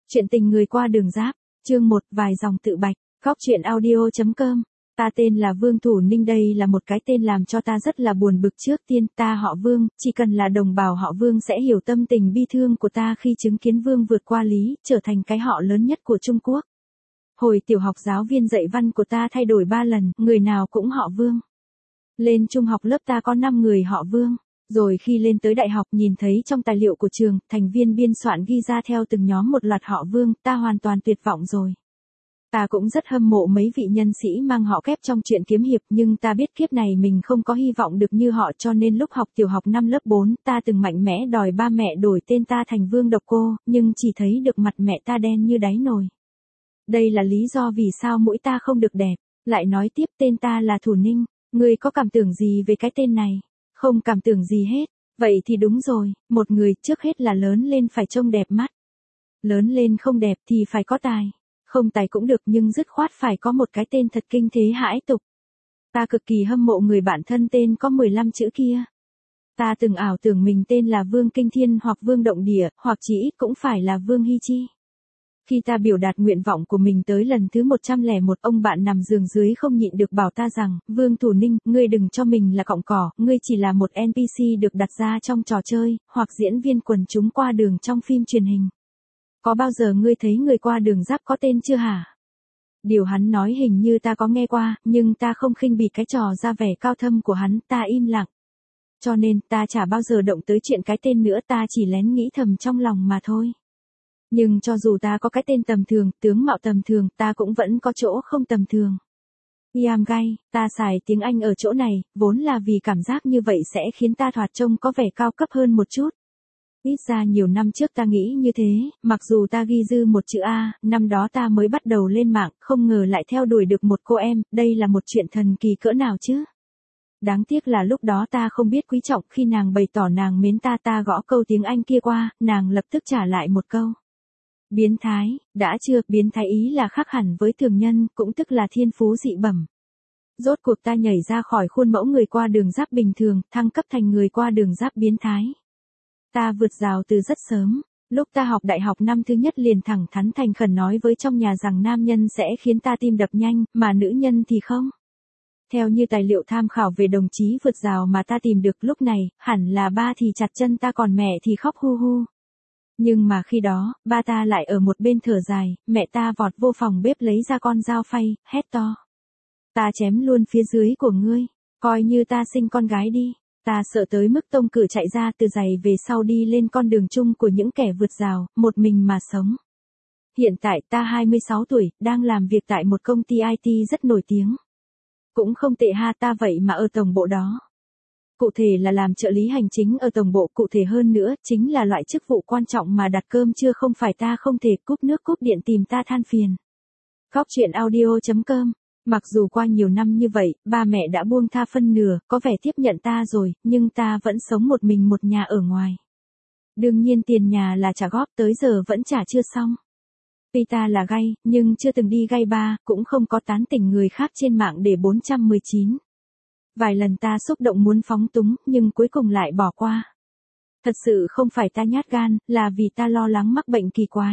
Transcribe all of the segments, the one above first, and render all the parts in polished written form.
Chuyện tình người qua đường giáp, chương 1, vài dòng tự bạch, góc chuyện audio.com. Ta tên là Vương Thủ Ninh, đây là một cái tên làm cho ta rất là buồn bực. Trước tiên, ta họ Vương, chỉ cần là đồng bào họ Vương sẽ hiểu tâm tình bi thương của ta khi chứng kiến Vương vượt qua Lý, trở thành cái họ lớn nhất của Trung Quốc. Hồi tiểu học giáo viên dạy văn của ta thay đổi 3 lần, người nào cũng họ Vương. Lên trung học lớp ta có 5 người họ Vương. Rồi khi lên tới đại học nhìn thấy trong tài liệu của trường, thành viên biên soạn ghi ra theo từng nhóm một loạt họ Vương, ta hoàn toàn tuyệt vọng rồi. Ta cũng rất hâm mộ mấy vị nhân sĩ mang họ kép trong truyện kiếm hiệp, nhưng ta biết kiếp này mình không có hy vọng được như họ, cho nên lúc học tiểu học năm lớp 4, ta từng mạnh mẽ đòi ba mẹ đổi tên ta thành Vương Độc Cô, nhưng chỉ thấy được mặt mẹ ta đen như đáy nồi. Đây là lý do vì sao mũi ta không được đẹp. Lại nói tiếp, tên ta là Thủ Ninh. Ngươi có cảm tưởng gì về cái tên này? Không cảm tưởng gì hết. Vậy thì đúng rồi, một người trước hết là lớn lên phải trông đẹp mắt. Lớn lên không đẹp thì phải có tài. Không tài cũng được nhưng dứt khoát phải có một cái tên thật kinh thế hãi tục. Ta cực kỳ hâm mộ người bạn thân tên có 15 chữ kia. Ta từng ảo tưởng mình tên là Vương Kinh Thiên hoặc Vương Động Địa, hoặc chỉ ít cũng phải là Vương Hy Chi. Khi ta biểu đạt nguyện vọng của mình tới lần thứ 101, ông bạn nằm giường dưới không nhịn được bảo ta rằng, Vương Thủ Ninh, ngươi đừng cho mình là cọng cỏ, ngươi chỉ là một NPC được đặt ra trong trò chơi, hoặc diễn viên quần chúng qua đường trong phim truyền hình. Có bao giờ ngươi thấy người qua đường giáp có tên chưa hả? Điều hắn nói hình như ta có nghe qua, nhưng ta không khinh bỉ cái trò ra vẻ cao thâm của hắn, ta im lặng. Cho nên, ta chả bao giờ động tới chuyện cái tên nữa, ta chỉ lén nghĩ thầm trong lòng mà thôi. Nhưng cho dù ta có cái tên tầm thường, tướng mạo tầm thường, ta cũng vẫn có chỗ không tầm thường. Iam gay, ta xài tiếng Anh ở chỗ này, vốn là vì cảm giác như vậy sẽ khiến ta thoạt trông có vẻ cao cấp hơn một chút. Ít ra nhiều năm trước ta nghĩ như thế, mặc dù ta ghi dư một chữ A, năm đó ta mới bắt đầu lên mạng, không ngờ lại theo đuổi được một cô em, đây là một chuyện thần kỳ cỡ nào chứ. Đáng tiếc là lúc đó ta không biết quý trọng, khi nàng bày tỏ nàng mến ta, ta gõ câu tiếng Anh kia qua, nàng lập tức trả lại một câu. Biến thái, đã chưa, biến thái ý là khác hẳn với thường nhân, cũng tức là thiên phú dị bẩm. Rốt cuộc ta nhảy ra khỏi khuôn mẫu người qua đường giáp bình thường, thăng cấp thành người qua đường giáp biến thái. Ta vượt rào từ rất sớm, lúc ta học đại học năm thứ nhất liền thẳng thắn thành khẩn nói với trong nhà rằng nam nhân sẽ khiến ta tim đập nhanh, mà nữ nhân thì không. Theo như tài liệu tham khảo về đồng chí vượt rào mà ta tìm được lúc này, hẳn là ba thì chặt chân ta còn mẹ thì khóc hu hu. Nhưng mà khi đó, ba ta lại ở một bên thở dài, mẹ ta vọt vô phòng bếp lấy ra con dao phay, hét to. Ta chém luôn phía dưới của ngươi, coi như ta sinh con gái đi. Ta sợ tới mức tông cử chạy ra từ giày về sau đi lên con đường chung của những kẻ vượt rào, một mình mà sống. Hiện tại ta 26 tuổi, đang làm việc tại một công ty IT rất nổi tiếng. Cũng không tệ ha, ta vậy mà ở tổng bộ đó. Cụ thể là làm trợ lý hành chính ở tổng bộ, cụ thể hơn nữa, chính là loại chức vụ quan trọng mà đặt cơm trưa không phải ta không thể cúp nước cúp điện tìm ta than phiền. Góc chuyện audio.com. Mặc dù qua nhiều năm như vậy, ba mẹ đã buông tha phân nửa, có vẻ tiếp nhận ta rồi, nhưng ta vẫn sống một mình một nhà ở ngoài. Đương nhiên tiền nhà là trả góp tới giờ vẫn trả chưa xong. Tuy ta là gay, nhưng chưa từng đi gay bar, cũng không có tán tỉnh người khác trên mạng để 419. Vài lần ta xúc động muốn phóng túng, nhưng cuối cùng lại bỏ qua. Thật sự không phải ta nhát gan, là vì ta lo lắng mắc bệnh kỳ quái.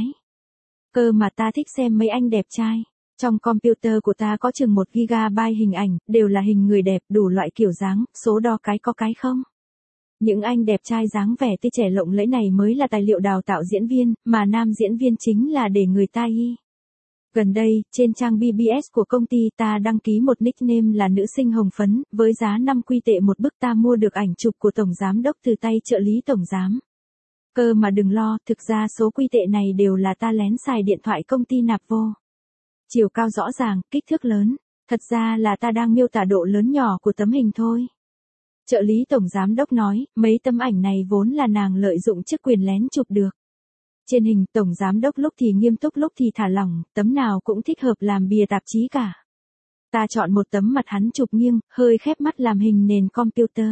Cơ mà ta thích xem mấy anh đẹp trai. Trong computer của ta có chừng 1 GB hình ảnh, đều là hình người đẹp, đủ loại kiểu dáng, số đo cái có cái không. Những anh đẹp trai dáng vẻ tươi trẻ lộng lẫy này mới là tài liệu đào tạo diễn viên, mà nam diễn viên chính là để người ta y. Gần đây, trên trang BBS của công ty ta đăng ký một nickname là nữ sinh hồng phấn, với giá 5 quy tệ một bức ta mua được ảnh chụp của tổng giám đốc từ tay trợ lý tổng giám. Cơ mà đừng lo, thực ra số quy tệ này đều là ta lén xài điện thoại công ty nạp vô. Chiều cao rõ ràng, kích thước lớn, thật ra là ta đang miêu tả độ lớn nhỏ của tấm hình thôi. Trợ lý tổng giám đốc nói, mấy tấm ảnh này vốn là nàng lợi dụng chức quyền lén chụp được. Trên hình, tổng giám đốc lúc thì nghiêm túc lúc thì thả lỏng, tấm nào cũng thích hợp làm bìa tạp chí cả. Ta chọn một tấm mặt hắn chụp nghiêng, hơi khép mắt làm hình nền computer.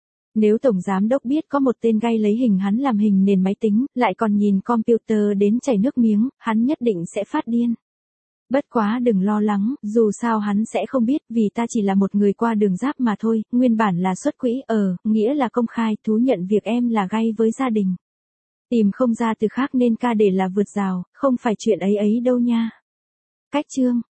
Nếu tổng giám đốc biết có một tên gay lấy hình hắn làm hình nền máy tính, lại còn nhìn computer đến chảy nước miếng, hắn nhất định sẽ phát điên. Bất quá đừng lo lắng, dù sao hắn sẽ không biết, vì ta chỉ là một người qua đường giáp mà thôi, nguyên bản là xuất quỹ, nghĩa là công khai, thú nhận việc em là gay với gia đình. Tìm không ra từ khác nên ca để là vượt rào, không phải chuyện ấy ấy đâu nha. Cách chương